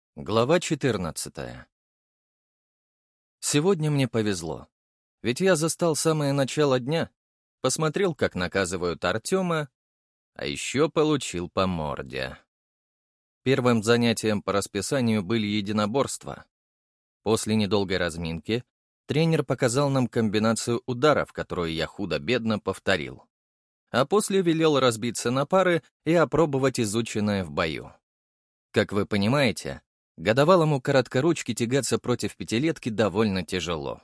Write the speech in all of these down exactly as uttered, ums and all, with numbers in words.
Глава четырнадцатая. Сегодня мне повезло. Ведь я застал самое начало дня, посмотрел, как наказывают Артема, а еще получил по морде. Первым занятием по расписанию были единоборства. После недолгой разминки тренер показал нам комбинацию ударов, которую я худо-бедно повторил. А после велел разбиться на пары и опробовать изученное в бою. Как вы понимаете, годовалому короткоручке тягаться против пятилетки довольно тяжело.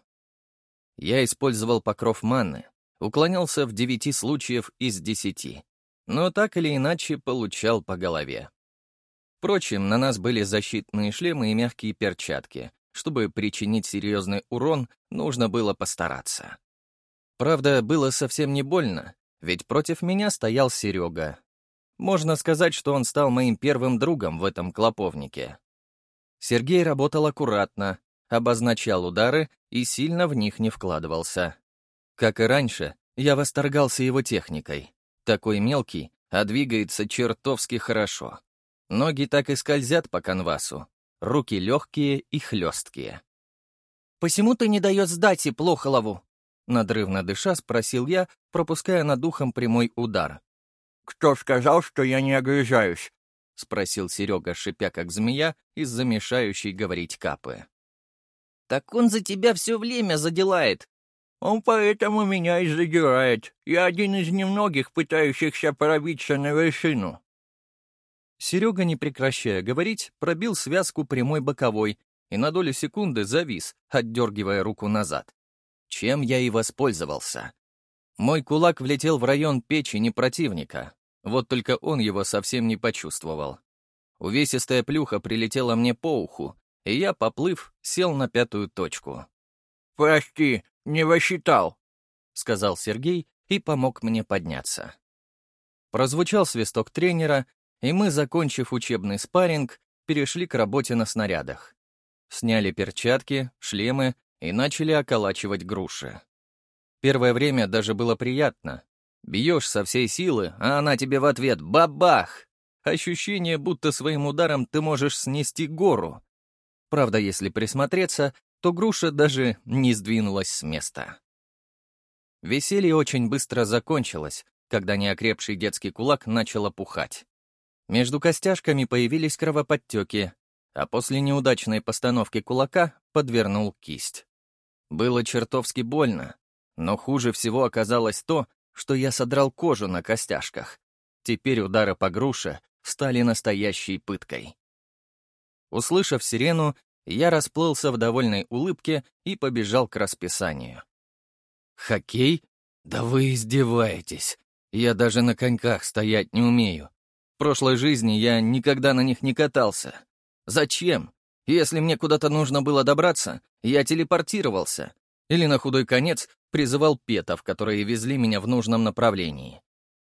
Я использовал покров манны, уклонялся в девяти случаев из десяти, но так или иначе получал по голове. Впрочем, на нас были защитные шлемы и мягкие перчатки. Чтобы причинить серьезный урон, нужно было постараться. Правда, было совсем не больно, ведь против меня стоял Серега. Можно сказать, что он стал моим первым другом в этом клоповнике. Сергей работал аккуратно, обозначал удары и сильно в них не вкладывался. Как и раньше, я восторгался его техникой. Такой мелкий, а двигается чертовски хорошо. Ноги так и скользят по канвасу, руки легкие и хлесткие. «Посему ты не даешь сдачи Плохолову?» Надрывно дыша спросил я, пропуская над ухом прямой удар. «Кто сказал, что я не огрызаюсь?» — спросил Серега, шипя как змея, из-за мешающей говорить капы. «Так он за тебя все время заделает». «Он поэтому меня и задирает. Я один из немногих, пытающихся пробиться на вершину». Серега, не прекращая говорить, пробил связку прямой боковой и на долю секунды завис, отдергивая руку назад. Чем я и воспользовался. Мой кулак влетел в район печени противника, вот только он его совсем не почувствовал. Увесистая плюха прилетела мне по уху, и я, поплыв, сел на пятую точку. «Прости, не рассчитал», — сказал Сергей и помог мне подняться. Прозвучал свисток тренера, и мы, закончив учебный спарринг, перешли к работе на снарядах. Сняли перчатки, шлемы и начали околачивать груши. Первое время даже было приятно. Бьешь со всей силы, а она тебе в ответ бабах! Ощущение, будто своим ударом ты можешь снести гору. Правда, если присмотреться, то груша даже не сдвинулась с места. Веселье очень быстро закончилось, когда неокрепший детский кулак начал опухать. Между костяшками появились кровоподтеки, а после неудачной постановки кулака подвернул кисть. Было чертовски больно, но хуже всего оказалось то, что я содрал кожу на костяшках. Теперь удары по груше стали настоящей пыткой. Услышав сирену, я расплылся в довольной улыбке и побежал к расписанию. «Хоккей? Да вы издеваетесь! Я даже на коньках стоять не умею. В прошлой жизни я никогда на них не катался. Зачем? Если мне куда-то нужно было добраться, я телепортировался. Или на худой конец призывал петов, которые везли меня в нужном направлении.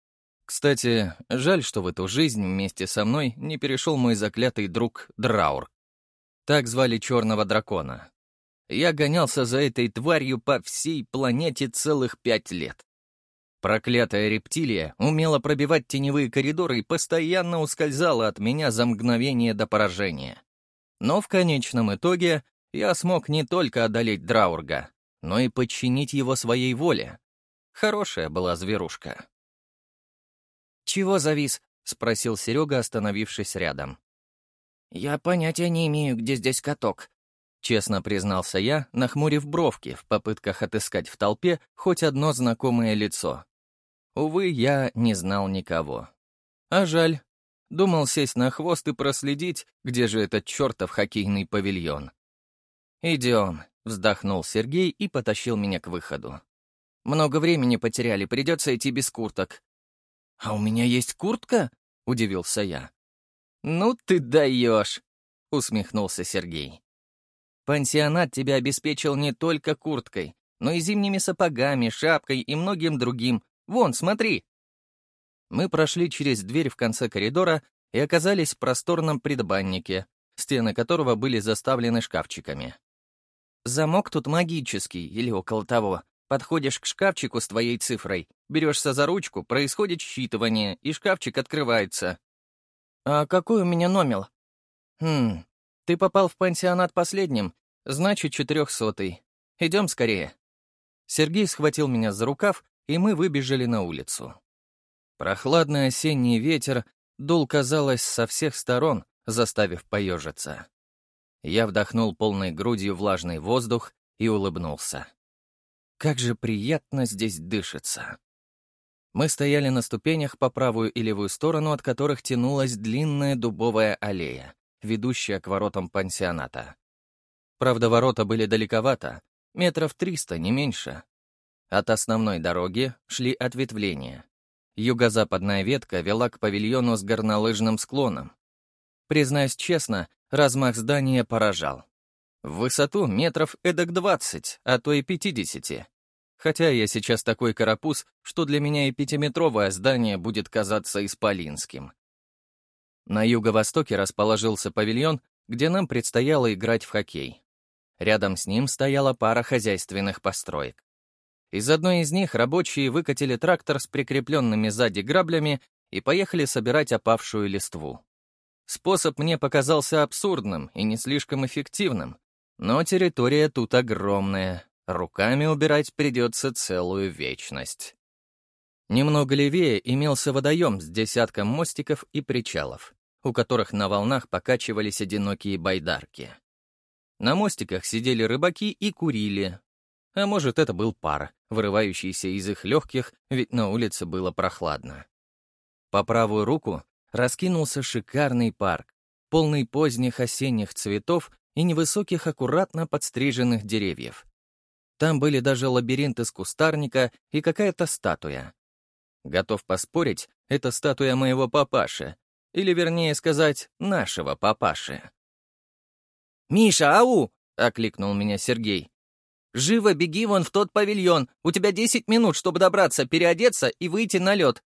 Кстати, жаль, что в эту жизнь вместе со мной не перешел мой заклятый друг Драур. Так звали черного дракона. Я гонялся за этой тварью по всей планете целых пять лет. Проклятая рептилия умела пробивать теневые коридоры и постоянно ускользала от меня за мгновение до поражения. Но в конечном итоге я смог не только одолеть Драурга, но и подчинить его своей воле. Хорошая была зверушка. «Чего завис?» — спросил Серега, остановившись рядом. «Я понятия не имею, где здесь каток», — честно признался я, нахмурив бровки в попытках отыскать в толпе хоть одно знакомое лицо. Увы, я не знал никого. А жаль. Думал сесть на хвост и проследить, где же этот чертов хоккейный павильон. «Идем», — вздохнул Сергей и потащил меня к выходу. «Много времени потеряли, придется идти без курток». «А у меня есть куртка?» — удивился я. «Ну ты даешь», — усмехнулся Сергей. «Пансионат тебя обеспечил не только курткой, но и зимними сапогами, шапкой и многим другим. Вон, смотри!» Мы прошли через дверь в конце коридора и оказались в просторном предбаннике, стены которого были заставлены шкафчиками. «Замок тут магический или около того. Подходишь к шкафчику с твоей цифрой, берешься за ручку, происходит считывание, и шкафчик открывается». «А какой у меня номер?» «Хм, Ты попал в пансионат последним, значит, четырехсотый. Идем скорее». Сергей схватил меня за рукав, и мы выбежали на улицу. Прохладный осенний ветер дул, казалось, со всех сторон, заставив поежиться. Я вдохнул полной грудью влажный воздух и улыбнулся. Как же приятно здесь дышится. Мы стояли на ступенях по правую и левую сторону, от которых тянулась длинная дубовая аллея, ведущая к воротам пансионата. Правда, ворота были далековато, метров триста, не меньше. От основной дороги шли ответвления. Юго-западная ветка вела к павильону с горнолыжным склоном. Признаюсь честно, размах здания поражал. В высоту метров эдак двадцать, а то и пятидесяти. Хотя я сейчас такой карапуз, что для меня и пятиметровое здание будет казаться исполинским. На юго-востоке расположился павильон, где нам предстояло играть в хоккей. Рядом с ним стояла пара хозяйственных построек. Из одной из них рабочие выкатили трактор с прикрепленными сзади граблями и поехали собирать опавшую листву. Способ мне показался абсурдным и не слишком эффективным, но территория тут огромная, руками убирать придется целую вечность. Немного левее имелся водоем с десятком мостиков и причалов, у которых на волнах покачивались одинокие байдарки. На мостиках сидели рыбаки и курили. А может, это был пар, вырывающийся из их легких, ведь на улице было прохладно. По правую руку раскинулся шикарный парк, полный поздних осенних цветов и невысоких аккуратно подстриженных деревьев. Там были даже лабиринт из кустарника и какая-то статуя. Готов поспорить, это статуя моего папаши, или, вернее сказать, нашего папаши. «Миша, ау!» — окликнул меня Сергей. «Живо беги вон в тот павильон, у тебя десять минут, чтобы добраться, переодеться и выйти на лед».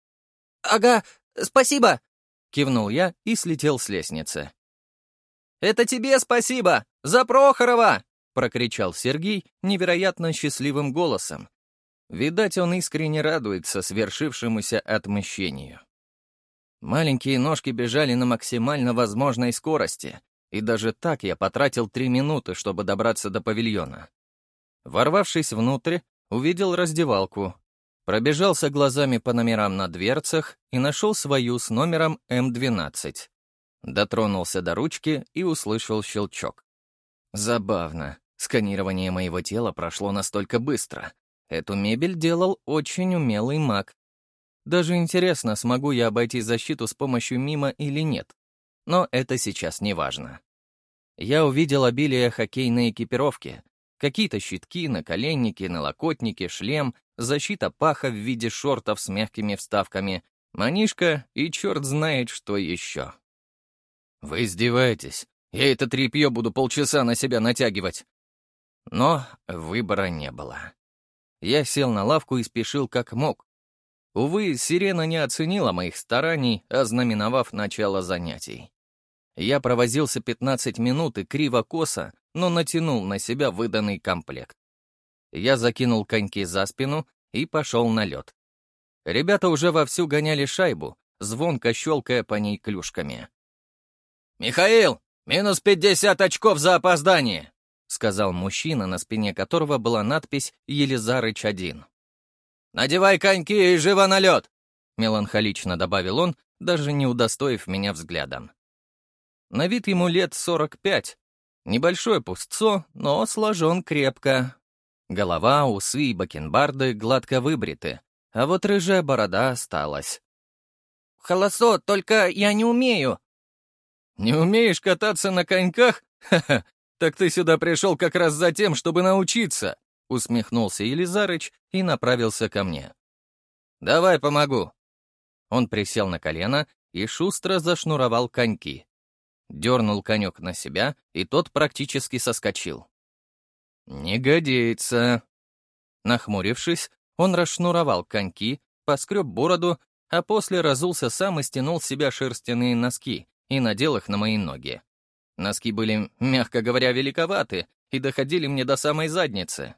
«Ага, спасибо!» — кивнул я и слетел с лестницы. «Это тебе спасибо! За Прохорова!» — прокричал Сергей невероятно счастливым голосом. Видать, он искренне радуется свершившемуся отмщению. Маленькие ножки бежали на максимально возможной скорости, и даже так я потратил три минуты, чтобы добраться до павильона. Ворвавшись внутрь, увидел раздевалку, пробежался глазами по номерам на дверцах и нашел свою с номером эм двенадцать. Дотронулся до ручки и услышал щелчок. Забавно, сканирование моего тела прошло настолько быстро. Эту мебель делал очень умелый маг. Даже интересно, смогу я обойти защиту с помощью мима или нет. Но это сейчас не важно. Я увидел обилие хоккейной экипировки. Какие-то щитки, наколенники, налокотники, шлем, защита паха в виде шортов с мягкими вставками, манишка и черт знает что еще. Вы издеваетесь? Я это тряпье буду полчаса на себя натягивать. Но выбора не было. Я сел на лавку и спешил как мог. Увы, сирена не оценила моих стараний, ознаменовав начало занятий. Я провозился пятнадцать минут и криво-косо, но натянул на себя выданный комплект. Я закинул коньки за спину и пошел на лед. Ребята уже вовсю гоняли шайбу, звонко щелкая по ней клюшками. «Михаил, минус пятьдесят очков за опоздание!» — сказал мужчина, на спине которого была надпись «Елизарыч один». «Надевай коньки и живо на лед!» — меланхолично добавил он, даже не удостоив меня взглядом. На вид ему лет сорок пять. Небольшое пустцо, но сложен крепко. Голова, усы и бакенбарды гладко выбриты, а вот рыжая борода осталась. «Холосо, только я не умею!» «Не умеешь кататься на коньках? Ха-ха! Так ты сюда пришел как раз за тем, чтобы научиться!» — усмехнулся Елизарыч и направился ко мне. «Давай помогу». Он присел на колено и шустро зашнуровал коньки. Дернул конек на себя, и тот практически соскочил. «Не годится». Нахмурившись, он расшнуровал коньки, поскреб бороду, а после разулся сам и стянул с себя шерстяные носки и надел их на мои ноги. Носки были, мягко говоря, великоваты и доходили мне до самой задницы.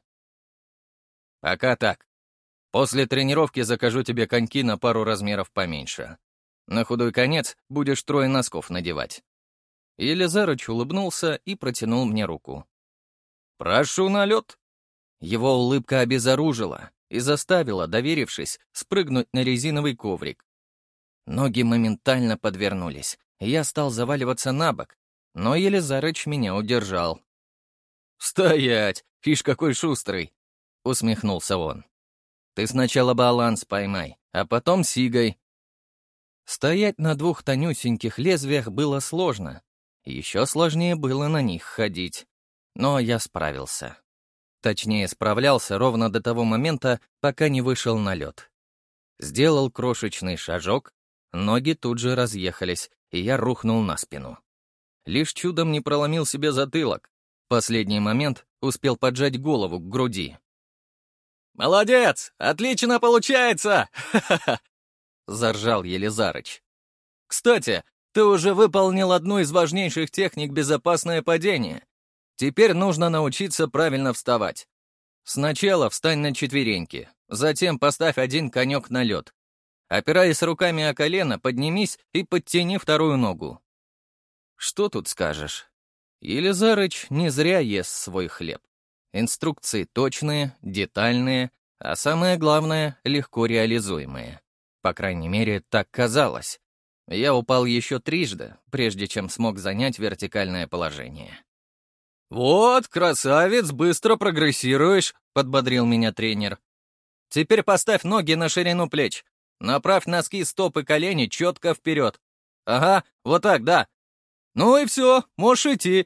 «Пока так. После тренировки закажу тебе коньки на пару размеров поменьше. На худой конец будешь трое носков надевать». Елизарыч улыбнулся и протянул мне руку. «Прошу на лед!» Его улыбка обезоружила и заставила, доверившись, спрыгнуть на резиновый коврик. Ноги моментально подвернулись, и я стал заваливаться на бок, но Елизарыч меня удержал. «Стоять! Ишь, какой шустрый!» — усмехнулся он. «Ты сначала баланс поймай, а потом сигай». Стоять на двух тонюсеньких лезвиях было сложно. Еще сложнее было на них ходить. Но я справился. Точнее, справлялся ровно до того момента, пока не вышел на лед. Сделал крошечный шажок, ноги тут же разъехались, и я рухнул на спину. Лишь чудом не проломил себе затылок. В последний момент успел поджать голову к груди. «Молодец! Отлично получается! Ха-ха-ха!» — заржал Елизарыч. «Кстати, ты уже выполнил одну из важнейших техник безопасное падение. Теперь нужно научиться правильно вставать. Сначала встань на четвереньки, затем поставь один конек на лед. Опираясь руками о колено, поднимись и подтяни вторую ногу». Что тут скажешь? Елизарыч не зря ест свой хлеб. Инструкции точные, детальные, а самое главное — легко реализуемые. По крайней мере, так казалось. Я упал еще трижды, прежде чем смог занять вертикальное положение. «Вот, красавец, быстро прогрессируешь», — подбодрил меня тренер. «Теперь поставь ноги на ширину плеч. Направь носки, стопы, колени четко вперед. Ага, вот так, да. Ну и все, можешь идти».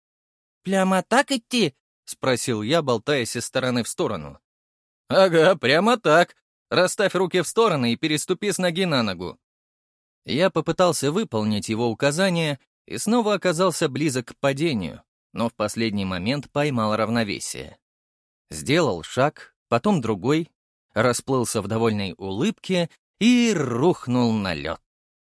«Прямо так идти?» — спросил я, болтаясь из стороны в сторону. «Ага, прямо так. Расставь руки в стороны и переступи с ноги на ногу». Я попытался выполнить его указания и снова оказался близок к падению, но в последний момент поймал равновесие. Сделал шаг, потом другой, расплылся в довольной улыбке и рухнул на лед.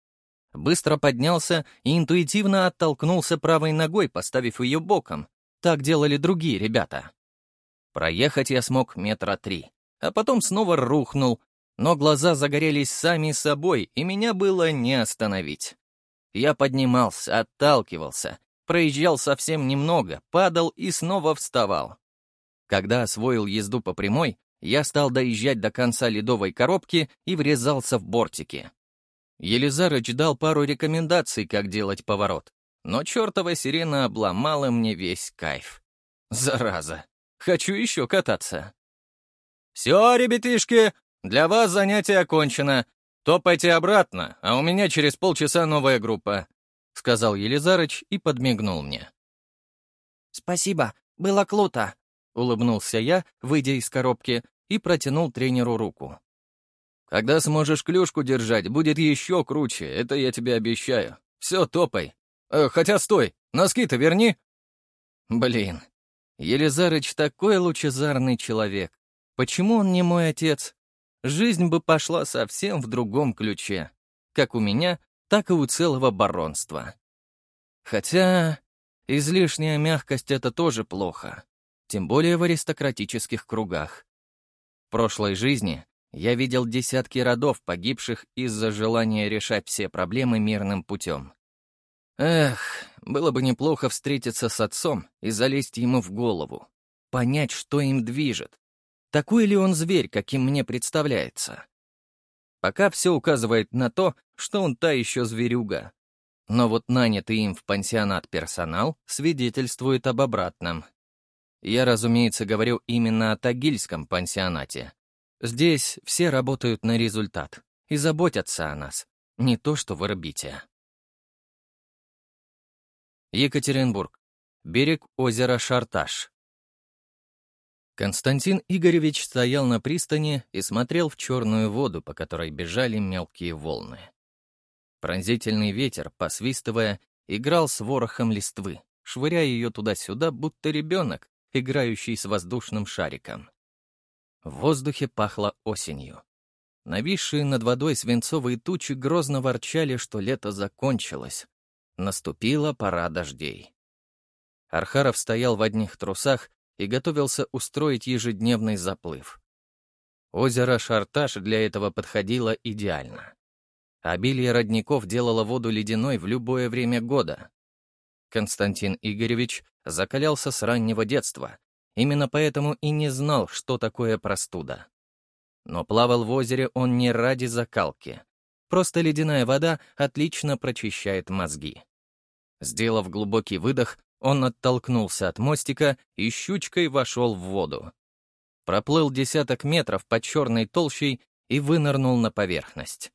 Быстро поднялся и интуитивно оттолкнулся правой ногой, поставив ее боком. Так делали другие ребята. Проехать я смог метра три, а потом снова рухнул, но глаза загорелись сами собой, и меня было не остановить. Я поднимался, отталкивался, проезжал совсем немного, падал и снова вставал. Когда освоил езду по прямой, я стал доезжать до конца ледовой коробки и врезался в бортики. Елизарыч дал пару рекомендаций, как делать поворот, но чертова сирена обломала мне весь кайф. Зараза! Хочу еще кататься. «Все, ребятишки, для вас занятие окончено. Топайте обратно, а у меня через полчаса новая группа», — сказал Елизарыч и подмигнул мне. «Спасибо, было круто», — улыбнулся я, выйдя из коробки, и протянул тренеру руку. «Когда сможешь клюшку держать, будет еще круче, это я тебе обещаю. Все, топай. Э, хотя стой, носки-то верни». Блин, Елизарыч такой лучезарный человек. Почему он не мой отец? Жизнь бы пошла совсем в другом ключе. Как у меня, так и у целого баронства. Хотя излишняя мягкость — это тоже плохо. Тем более в аристократических кругах. В прошлой жизни я видел десятки родов, погибших из-за желания решать все проблемы мирным путем. Эх, было бы неплохо встретиться с отцом и залезть ему в голову. Понять, что им движет. Такой ли он зверь, каким мне представляется? Пока все указывает на то, что он та еще зверюга. Но вот нанятый им в пансионат персонал свидетельствует об обратном. Я, разумеется, говорю именно о тагильском пансионате. Здесь все работают на результат и заботятся о нас, не то что в Ирбите. Екатеринбург. Берег озера Шарташ. Константин Игоревич стоял на пристани и смотрел в черную воду, по которой бежали мелкие волны. Пронзительный ветер, посвистывая, играл с ворохом листвы, швыряя ее туда-сюда, будто ребенок, играющий с воздушным шариком. В воздухе пахло осенью. Нависшие над водой свинцовые тучи грозно ворчали, что лето закончилось. Наступила пора дождей. Архаров стоял в одних трусах и готовился устроить ежедневный заплыв. Озеро Шарташ для этого подходило идеально. Обилие родников делало воду ледяной в любое время года. Константин Игоревич закалялся с раннего детства, именно поэтому и не знал, что такое простуда. Но плавал в озере он не ради закалки. Просто ледяная вода отлично прочищает мозги. Сделав глубокий выдох, он оттолкнулся от мостика и щучкой вошел в воду. Проплыл десяток метров под черной толщей и вынырнул на поверхность.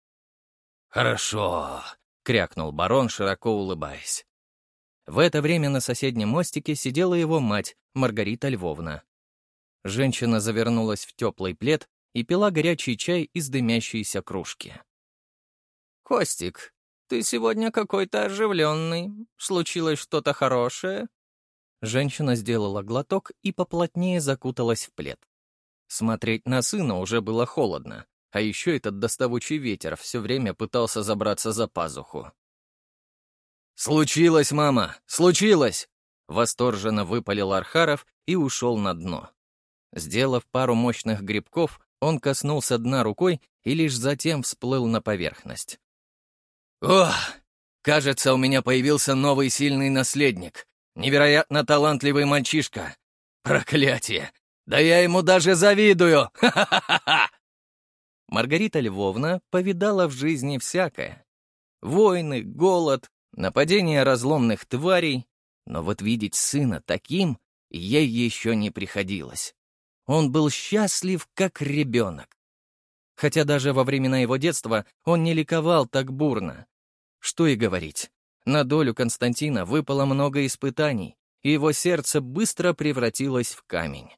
«Хорошо», — крякнул барон, широко улыбаясь. В это время на соседнем мостике сидела его мать, Маргарита Львовна. Женщина завернулась в теплый плед и пила горячий чай из дымящейся кружки. «Костик, ты сегодня какой-то оживленный. Случилось что-то хорошее?» Женщина сделала глоток и поплотнее закуталась в плед. Смотреть на сына уже было холодно, а еще этот доставучий ветер все время пытался забраться за пазуху. «Случилось, мама! Случилось!» Восторженно выпалил Архаров и ушел на дно. Сделав пару мощных грибков, он коснулся дна рукой и лишь затем всплыл на поверхность. «Ох, кажется, у меня появился новый сильный наследник. Невероятно талантливый мальчишка. Проклятие! Да я ему даже завидую! Ха-ха-ха-ха!» Маргарита Львовна повидала в жизни всякое. Войны, голод, нападения разломных тварей. Но вот видеть сына таким ей еще не приходилось. Он был счастлив, как ребенок. Хотя даже во времена его детства он не ликовал так бурно. Что и говорить, на долю Константина выпало много испытаний, и его сердце быстро превратилось в камень.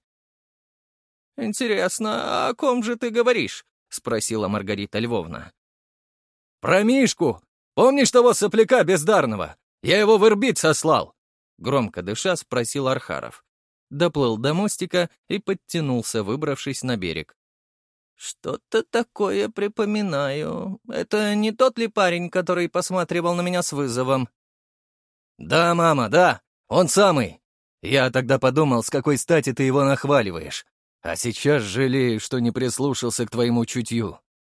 «Интересно, о ком же ты говоришь?» — спросила Маргарита Львовна. «Про Мишку! Помнишь того сопляка бездарного? Я его в Ирбит сослал!» Громко дыша спросил Архаров. Доплыл до мостика и подтянулся, выбравшись на берег. «Что-то такое припоминаю. Это не тот ли парень, который посматривал на меня с вызовом?» «Да, мама, да, он самый. Я тогда подумал, с какой стати ты его нахваливаешь. А сейчас жалею, что не прислушался к твоему чутью».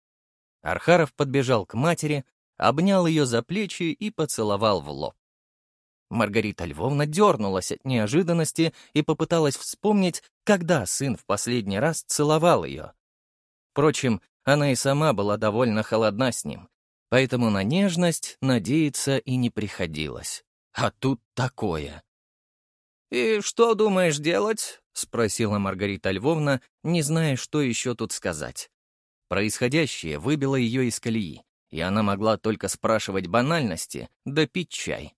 Архаров подбежал к матери, обнял ее за плечи и поцеловал в лоб. Маргарита Львовна дернулась от неожиданности и попыталась вспомнить, когда сын в последний раз целовал ее. Впрочем, она и сама была довольно холодна с ним, поэтому на нежность надеяться и не приходилось. А тут такое. «И что думаешь делать?» — спросила Маргарита Львовна, не зная, что еще тут сказать. Происходящее выбило ее из колеи, и она могла только спрашивать банальности да пить чай.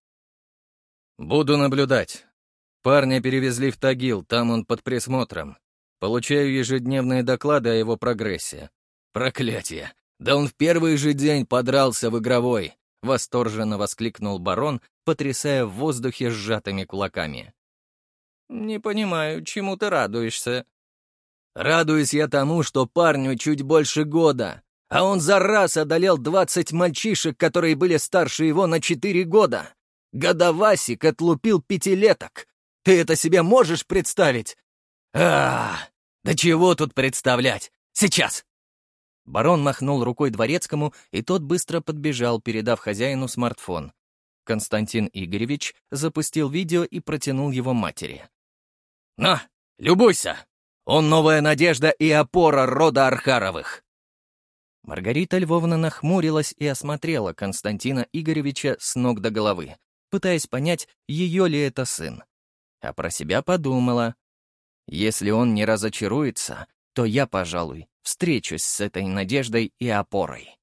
«Буду наблюдать. Парня перевезли в Тагил, там он под присмотром. Получаю ежедневные доклады о его прогрессе. Проклятие! Да он в первый же день подрался в игровой!» — восторженно воскликнул барон, потрясая в воздухе сжатыми кулаками. «Не понимаю, чему ты радуешься?» «Радуюсь я тому, что парню чуть больше года, а он за раз одолел двадцать мальчишек, которые были старше его на четыре года. Годовасик отлупил пятилеток. Ты это себе можешь представить? А, да чего тут представлять? Сейчас!» Барон махнул рукой дворецкому, и тот быстро подбежал, передав хозяину смартфон. Константин Игоревич запустил видео и протянул его матери. «На, любуйся! Он новая надежда и опора рода Архаровых!» Маргарита Львовна нахмурилась и осмотрела Константина Игоревича с ног до головы, пытаясь понять, ее ли это сын. А про себя подумала. Если он не разочаруется, то я, пожалуй, встречусь с этой надеждой и опорой.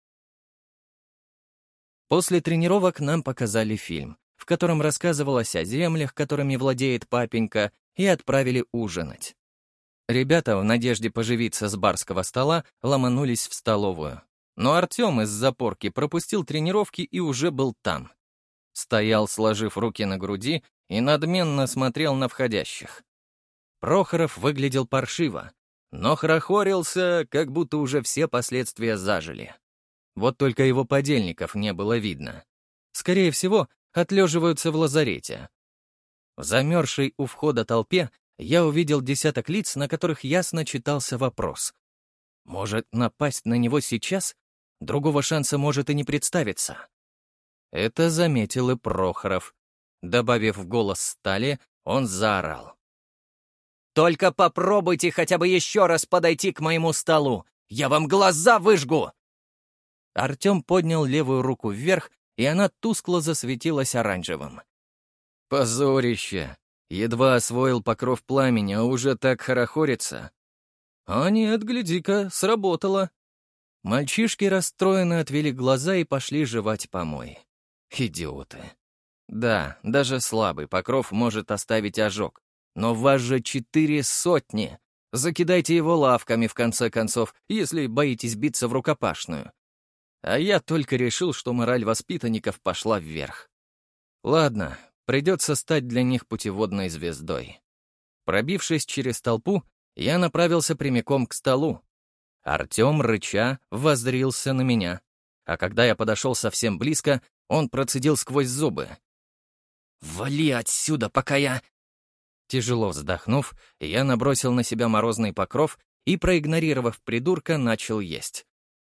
После тренировок нам показали фильм, в котором рассказывалось о землях, которыми владеет папенька, и отправили ужинать. Ребята, в надежде поживиться с барского стола, ломанулись в столовую. Но Артем из запорки пропустил тренировки и уже был там. Стоял, сложив руки на груди, и надменно смотрел на входящих. Прохоров выглядел паршиво, но хорохорился, как будто уже все последствия зажили. Вот только его подельников не было видно. Скорее всего, отлеживаются в лазарете. В замерзшей у входа толпе я увидел десяток лиц, на которых ясно читался вопрос. Может, напасть на него сейчас? Другого шанса может и не представиться. Это заметил и Прохоров, Добавив в голос стали, он заорал. «Только попробуйте хотя бы еще раз подойти к моему столу! Я вам глаза выжгу!» Артем поднял левую руку вверх, и она тускло засветилась оранжевым. «Позорище! Едва освоил покров пламени, а уже так хорохорится!» «А нет, гляди-ка, сработало!» Мальчишки расстроенно отвели глаза и пошли жевать помой. Идиоты. Да, даже слабый покров может оставить ожог. Но вас же четыре сотни. Закидайте его лавками, в конце концов, если боитесь биться в рукопашную. А я только решил, что мораль воспитанников пошла вверх. Ладно, придется стать для них путеводной звездой. Пробившись через толпу, я направился прямиком к столу. Артем, рыча, воззрился на меня. А когда я подошел совсем близко, он процедил сквозь зубы. «Вали отсюда, пока я...» Тяжело вздохнув, я набросил на себя морозный покров и, проигнорировав придурка, начал есть.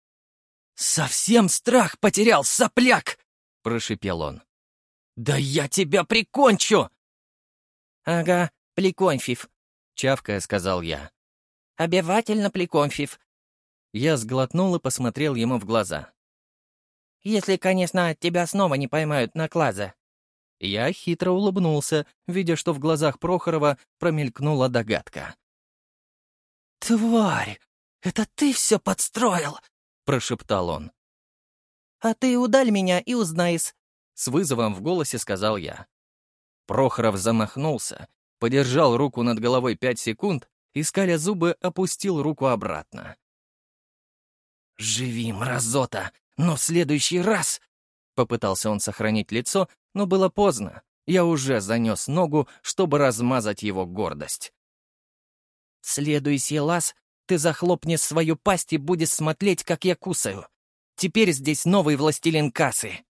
«Совсем страх потерял, сопляк!» — прошипел он. «Да я тебя прикончу!» «Ага, приконфив», — чавкая сказал я. «Обязательно приконфив». Я сглотнул и посмотрел ему в глаза. «Если, конечно, тебя снова не поймают на клаза». Я хитро улыбнулся, видя, что в глазах Прохорова промелькнула догадка. «Тварь! Это ты все подстроил!» — прошептал он. «А ты удаль меня и узнаешь», — с вызовом в голосе сказал я. Прохоров замахнулся, подержал руку над головой пять секунд и, скаля зубы, опустил руку обратно. «Живи, мразота, но в следующий раз...» Попытался он сохранить лицо, но было поздно. Я уже занес ногу, чтобы размазать его гордость. «В следующий раз ты захлопнешь свою пасть и будешь смотреть, как я кусаю. Теперь здесь новый властелин кассы».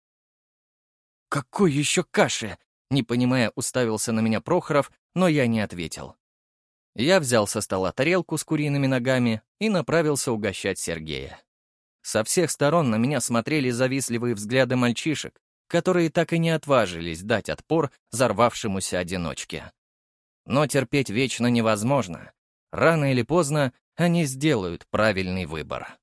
«Какой еще каши?» Не понимая, уставился на меня Прохоров, но я не ответил. Я взял со стола тарелку с куриными ногами и направился угощать Сергея. Со всех сторон на меня смотрели завистливые взгляды мальчишек, которые так и не отважились дать отпор взорвавшемуся одиночке. Но терпеть вечно невозможно. Рано или поздно они сделают правильный выбор.